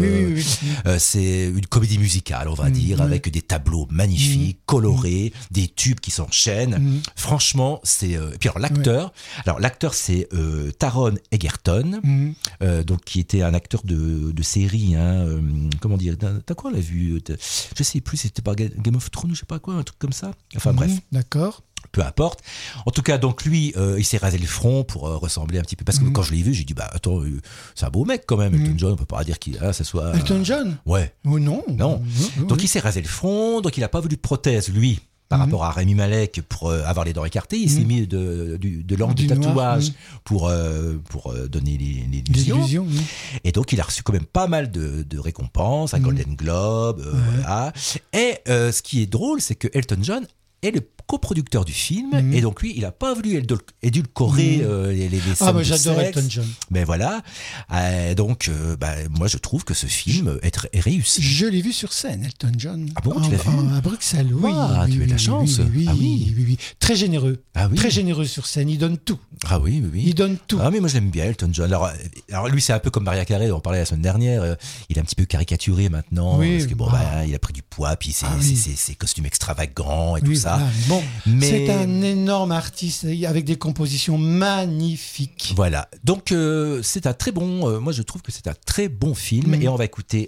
C'est une comédie musicale, on va dire, avec des tableaux magnifiques, colorés, des tubes qui s'enchaînent. Franchement, c'est. Et puis alors l'acteur, c'est Taron Egerton, donc qui était un acteur de série. Comment dire, t'as quoi, on l'a vu. Je sais plus, c'était pas Game of Thrones, je sais pas quoi, un truc comme ça. Enfin bref. D'accord. Peu importe. En tout cas, donc lui, il s'est rasé le front pour ressembler un petit peu. Parce que quand je l'ai vu, j'ai dit, attends, c'est un beau mec quand même, Elton John. On peut pas dire qu'il ça soit. Elton John. Ouais. Oh, non. Donc il s'est rasé le front. Donc il a pas voulu de prothèse, lui. Par rapport à Rami Malek, pour avoir les dents écartées, il s'est mis de l'encre de tatouage pour donner l'illusion. Et donc il a reçu quand même pas mal de récompenses, un Golden Globe, voilà. Et ce qui est drôle, c'est que Elton John est le coproducteur du film, et donc lui, il n'a pas voulu édulcorer les scènes de j'adore sexe. Elton John. Mais voilà, donc moi je trouve que ce film est réussi. Je l'ai vu sur scène, Elton John. Ah bon, tu l'as vu à Bruxelles, oui. Tu as de la chance. Oui. Très généreux. Ah oui. Très généreux sur scène, il donne tout. Ah oui. Il donne tout. Ah mais moi j'aime bien Elton John. Alors lui c'est un peu comme Maria Carey, dont on parlait la semaine dernière. Il est un petit peu caricaturé maintenant, parce que il a pris du poids, puis ses costumes extravagants et tout ça. Mais c'est un énorme artiste avec des compositions magnifiques. Voilà. Donc c'est un très bon. Moi je trouve que c'est un très bon film, et on va écouter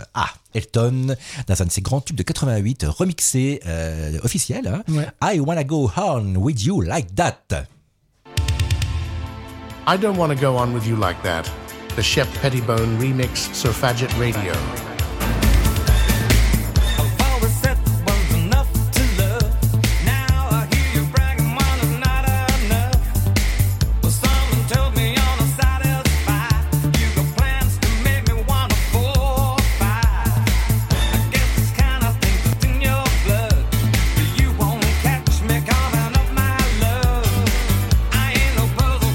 Elton dans un de ses grands tubes de 88, remixé officiel. I Wanna Go On With You Like That. I Don't Wanna Go On With You Like That. The Shep Pettibone remix sur Fadjet Radio.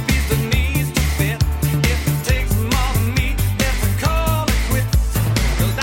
Call it quits.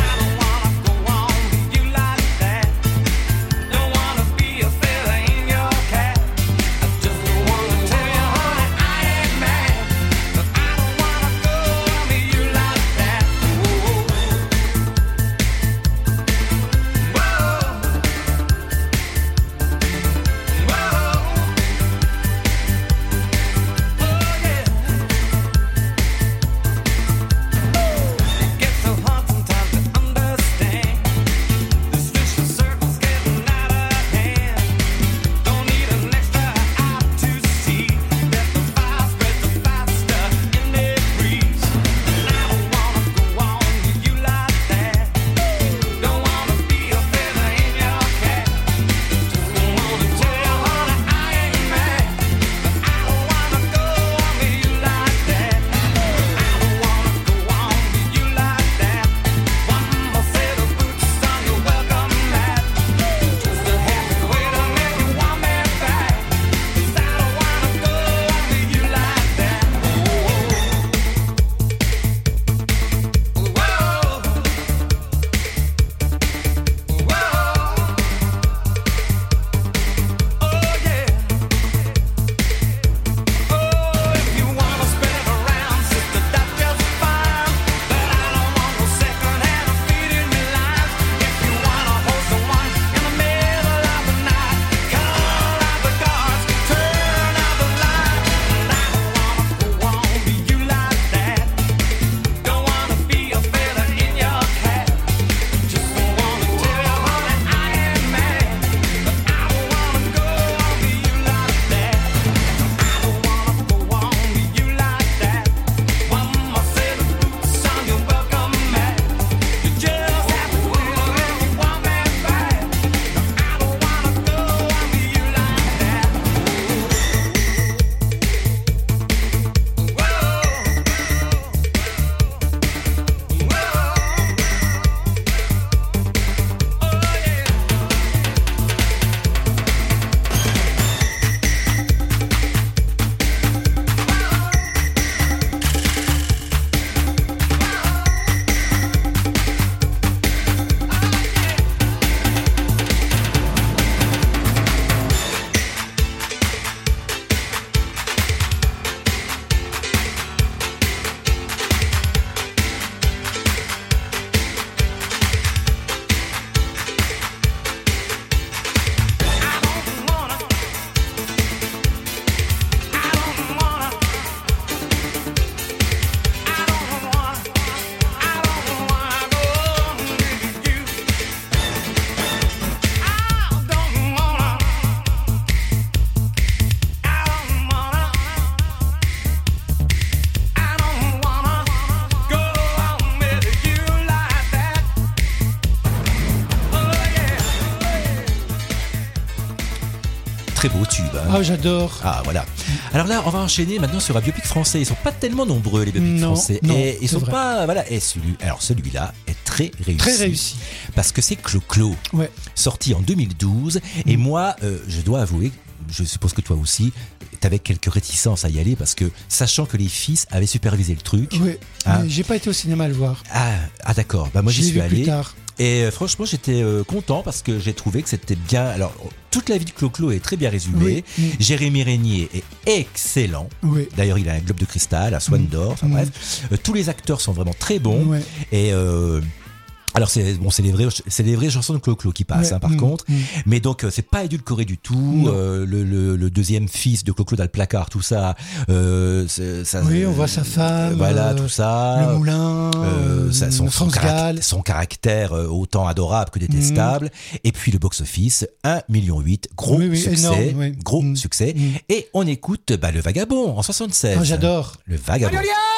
très beau tube. Hein. Ah, j'adore. Ah, voilà. Alors là, on va enchaîner maintenant sur un biopic français. Ils sont pas tellement nombreux, les biopics français. Non, et ils sont vrai. pas. Voilà. Et celui-là est très réussi. Très réussi. Parce que c'est Clo-Clo, Ouais. sorti en 2012. Et moi, je dois avouer, je suppose que toi aussi, t'avais quelques réticences à y aller parce que, sachant que les fils avaient supervisé le truc. Oui, hein. mais j'ai pas été au cinéma à le voir. Ah d'accord. Bah, moi, Je j'y l'ai suis vu plus allé. tard. Et franchement, j'étais content parce que j'ai trouvé que c'était bien. Alors, toute la vie de Clo-Clo est très bien résumée. Oui. Jérémy Régnier est excellent. Oui. D'ailleurs, il a un Globe de Cristal, un Swan d'Or. Enfin bref, tous les acteurs sont vraiment très bons. Ouais. Et alors c'est les vraies chansons de Clo-Clo qui passent, Ouais. hein, par contre. Mais donc c'est pas édulcoré du tout. Le deuxième fils de Clo-Clo dans le placard, tout ça. Oui, on voit sa femme. Voilà, tout ça. Le moulin. France Gall. Son caractère autant adorable que détestable. Et puis le box-office, 1,8 million, gros succès, énorme, oui. gros succès. Et on écoute Le Vagabond en 76. Ah, j'adore. Le Vagabond.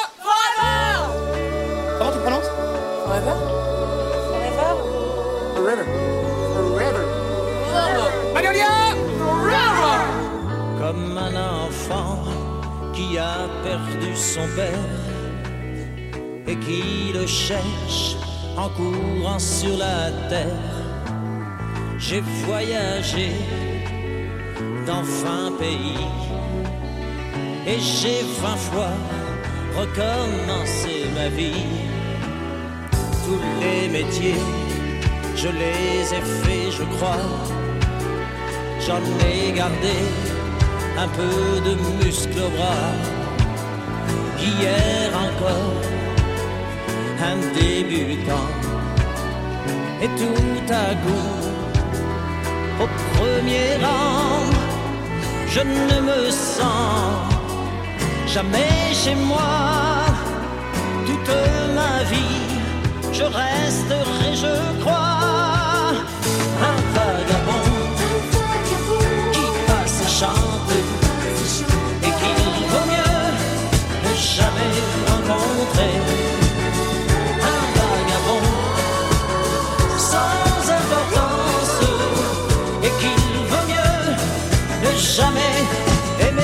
Comment tu prononces? Comme un enfant qui a perdu son père et qui le cherche en courant sur la terre. J'ai voyagé dans 20 pays et j'ai 20 fois recommencé ma vie. Tous les métiers, je les ai faits, je crois. J'en ai gardé un peu de muscle au bras. Hier encore, un débutant. Et tout à coup, au premier rang, je ne me sens jamais chez moi. Toute ma vie, je resterai, je crois, un vagabond qui passe et chante et qu'il vaut mieux ne jamais rencontrer. Un vagabond sans importance et qu'il vaut mieux ne jamais aimer.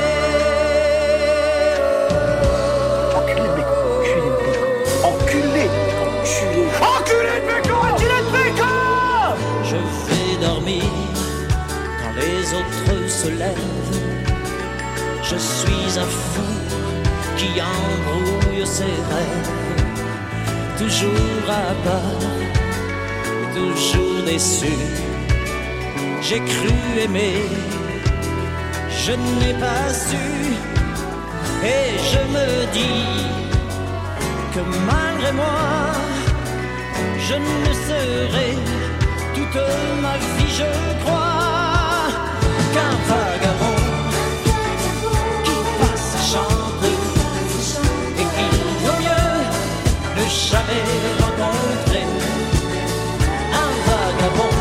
Je vais dormir quand les autres se lèvent. Je suis un fou qui embrouille ses rêves. Toujours à part, toujours déçu. J'ai cru aimer, je n'ai pas su. Et je me dis que malgré moi, je ne serai toute ma vie, je crois, qu'un vagabond qui passe et chante et qu'il vaut mieux ne jamais rencontrer. Un vagabond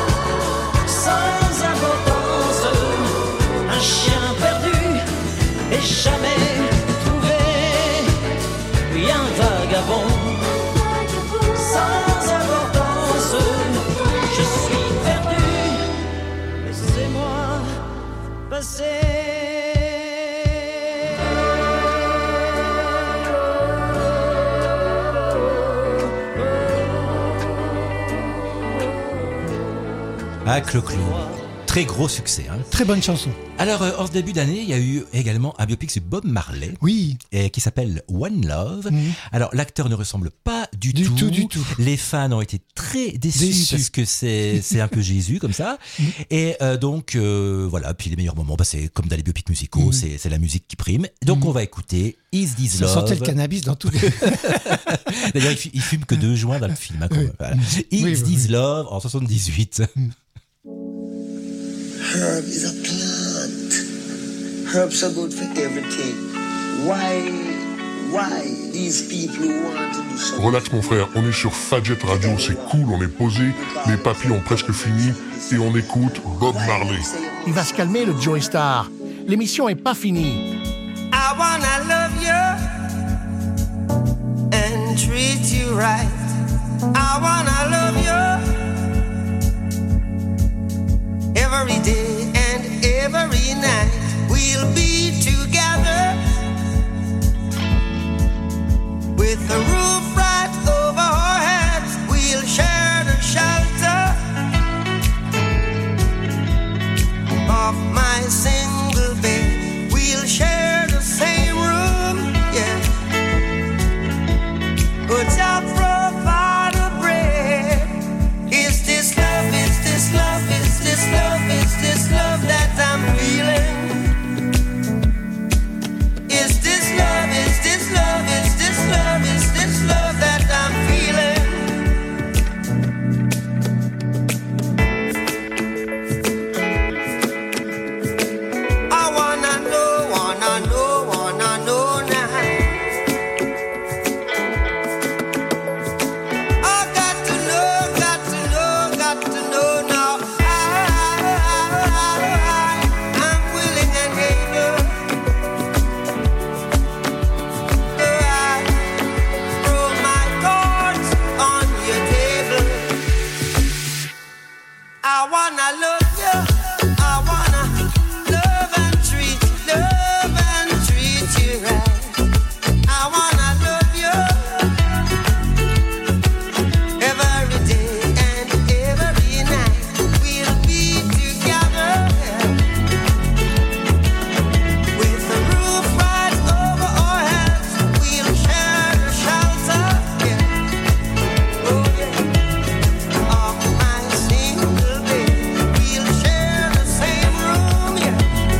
sans importance, un chien perdu et jamais trouvé. Et un vagabond sans importance, je suis perdu, laissez-moi passer. Ah, Clo-Clo. Très gros succès. Hein. Très bonne chanson. Alors, en ce début d'année, il y a eu également un biopic sur Bob Marley. Oui. Qui s'appelle One Love. Alors, l'acteur ne ressemble pas du Du tout. tout. Les fans ont été très déçus. Parce que c'est un peu Jésus comme ça. Et donc, voilà. Puis les meilleurs moments, bah, c'est comme dans les biopics musicaux, c'est la musique qui prime. Donc, on va écouter Is This Love. Ça sentait le cannabis dans tous les... D'ailleurs, il fume que 2 joints dans le film. Hein, voilà. Is This Love en 78. Herb is a plant. Herbs are good for everything. Why these people who want to do something? Relax mon frère, on est sur Fadjet Radio, c'est cool, on est posé, les papilles ont presque fini et on écoute Bob Marley. Il va se calmer le Joey Star. L'émission est pas finie. I wanna love you and treat you right. I wanna love you every day and every night we'll be together with the roof right over our heads. We'll share the shelter of my single bed. We'll share the same room, yeah. But I'll provide a bread. Is this love, is this love, is this love, is this love that I'm feeling? Is this love, is this love, is this love, is this love that I'm feeling? I wanna know, wanna know, wanna know now. I got to know, got to know, got to know now. I'm willing and able. I throw my cards on your table. I wanna love you. I wanna love and treat you right. I wanna love you every day and every night. We'll be together with the roof right over our heads. We'll share the shelter, yeah. Oh yeah, of my single bed. We'll share the same room, yeah.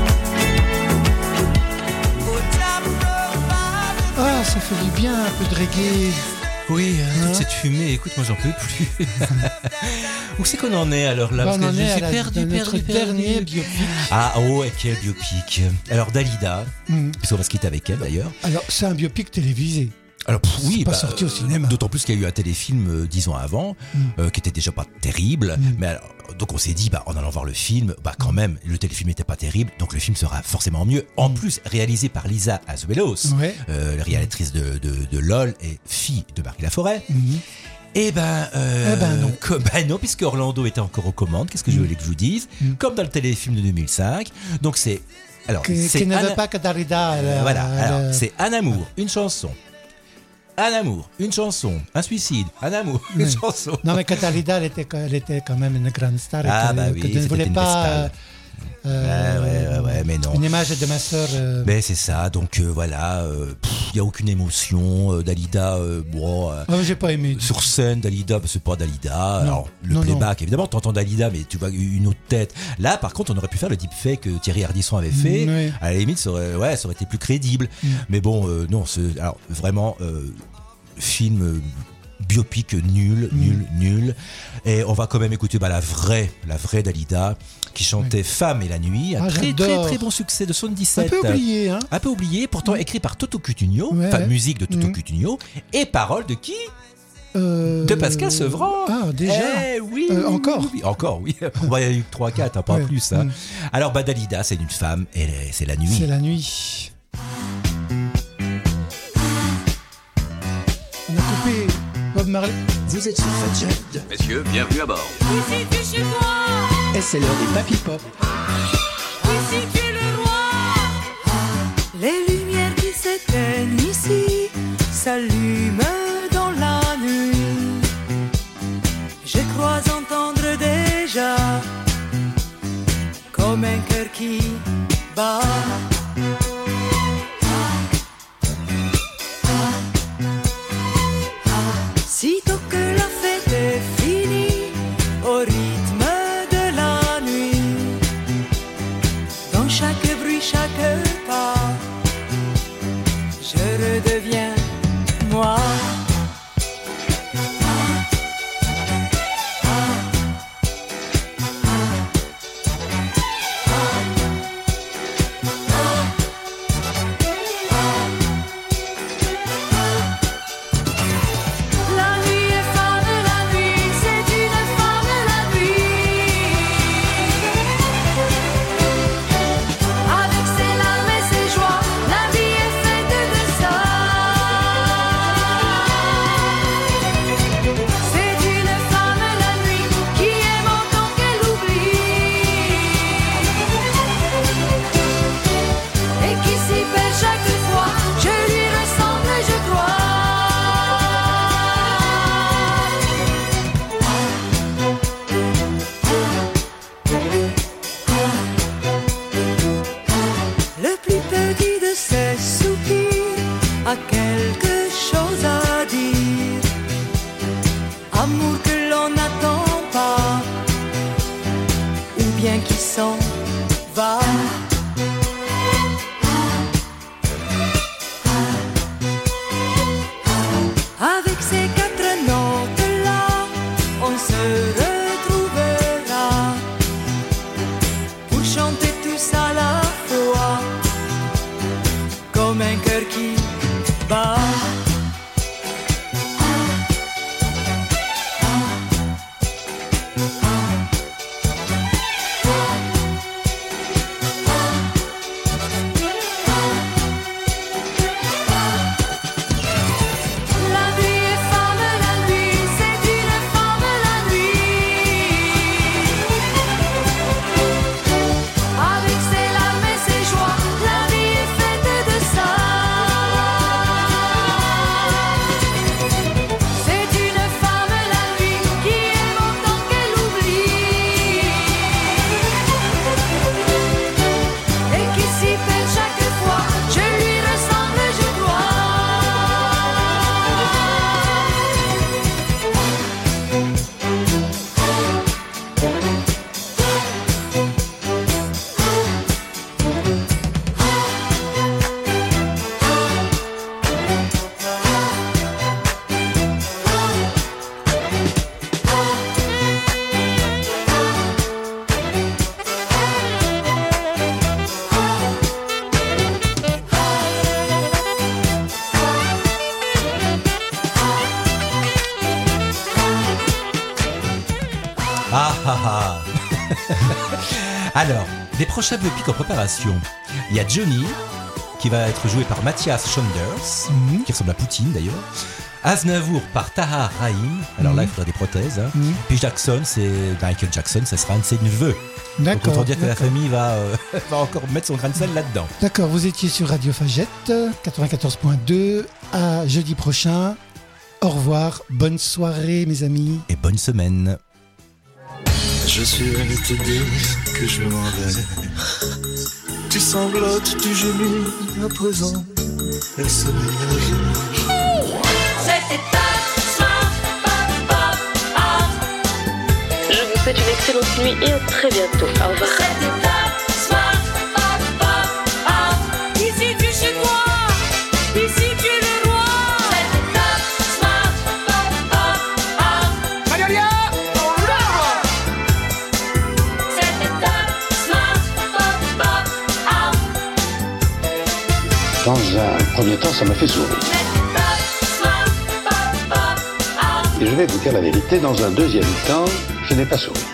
Ah, ça fait du bien, un peu de reggae. Oui, toute cette fumée, écoute, moi j'en peux plus. Où c'est qu'on en est alors là? Bah, Parce on que en je est à suis la- perdu, dans notre dernier biopic. Ah, oh, et quel biopic. Alors Dalida, puisqu'on va se quitter avec elle d'ailleurs. Alors, c'est un biopic télévisé. Alors oui, C'est pas sorti au cinéma. D'autant plus qu'il y a eu un téléfilm 10 ans avant, qui était déjà pas terrible. Mais alors, donc on s'est dit, en allant voir le film, quand même, le téléfilm n'était pas terrible, donc le film sera forcément mieux. En plus, réalisé par Lisa Azuelos, Ouais. la réalisatrice de LOL et fille de Marie Laforêt. Eh ben non, puisque Orlando était encore aux commandes. Qu'est-ce que je voulais que je vous dise? Comme dans le téléfilm de 2005. Donc c'est alors Qui c'est ne veut Anna- pas que Darida. voilà. Alors c'est un amour, une chanson. Un amour, une chanson, un suicide, un amour, une chanson. Non, mais Katarida, elle était quand même une grande star. Ah, et bah que oui, je ne c'était voulais une pas. Ouais, mais non. Une image de ma sœur. Mais c'est ça, donc voilà, il n'y a aucune émotion. Dalida, j'ai pas aimé. Sur scène, Dalida, c'est pas Dalida. Alors, le non, playback, évidemment, t'entends Dalida, mais tu vois une autre tête. Là, par contre, on aurait pu faire le deepfake que Thierry Ardisson avait fait. Oui. À la limite, ça aurait été plus crédible. Mais bon, non, alors vraiment, film biopic nul. Et on va quand même écouter la vraie Dalida qui chantait Femme et la nuit, un très bon succès de 77. Un peu oublié, hein. Un peu oublié, pourtant écrit par Toto Cutugno, musique de Toto Cutugno, et paroles de qui? De Pascal Sevran. Ah, déjà. Oui. Encore. Oui, encore, oui. On va y aller 3-4, pas plus. Hein. Alors, Dalida, c'est une femme, et c'est la nuit. C'est la nuit. On a coupé Bob Marley. Vous êtes sur Fadjet. Messieurs, bienvenue à bord. Ici tu es chez toi, Et c'est l'heure des Papy Pop. ici tu es le roi. Les lumières qui s'éteignent ici s'allument dans la nuit. Je crois entendre déjà comme un cœur qui bat. Sitôt que la fête est finie, au rythme de la nuit, dans chaque bruit, chaque pas, je redeviens moi. ces quatre notes-là, on se retrouvera pour chanter tous à la fois, comme un cœur qui bat. Alors, des prochains biopics en préparation. Il y a Johnny, qui va être joué par Matthias Schonders, qui ressemble à Poutine d'ailleurs. Aznavour par Tahar Rahim, alors là il faudra des prothèses. Hein. Puis Jackson, c'est Michael Jackson, ça sera un de ses neveux. D'accord. Donc autant dire que la famille va encore mettre son grain de sel là-dedans. D'accord, vous étiez sur Radio Fagette, 94.2. À jeudi prochain. Au revoir, bonne soirée mes amis. Et bonne semaine. Je suis venu te dire que je m'en vais. Tu sanglotes, tu gémis, à présent, elle se ménage. C'était ta smart pop pop art. Je vous souhaite une excellente nuit et à très bientôt. Au revoir. C'était ta smart pop pop art. Ici tu es chez moi, ici tu es le roi. C'était ta smart pop pop art. Magnolia, on l'ouvre. C'était ta smart pop pop art. Dans un premier temps, ça m'a fait sourire. Et je vais vous dire la vérité, dans un deuxième temps, je n'ai pas souri.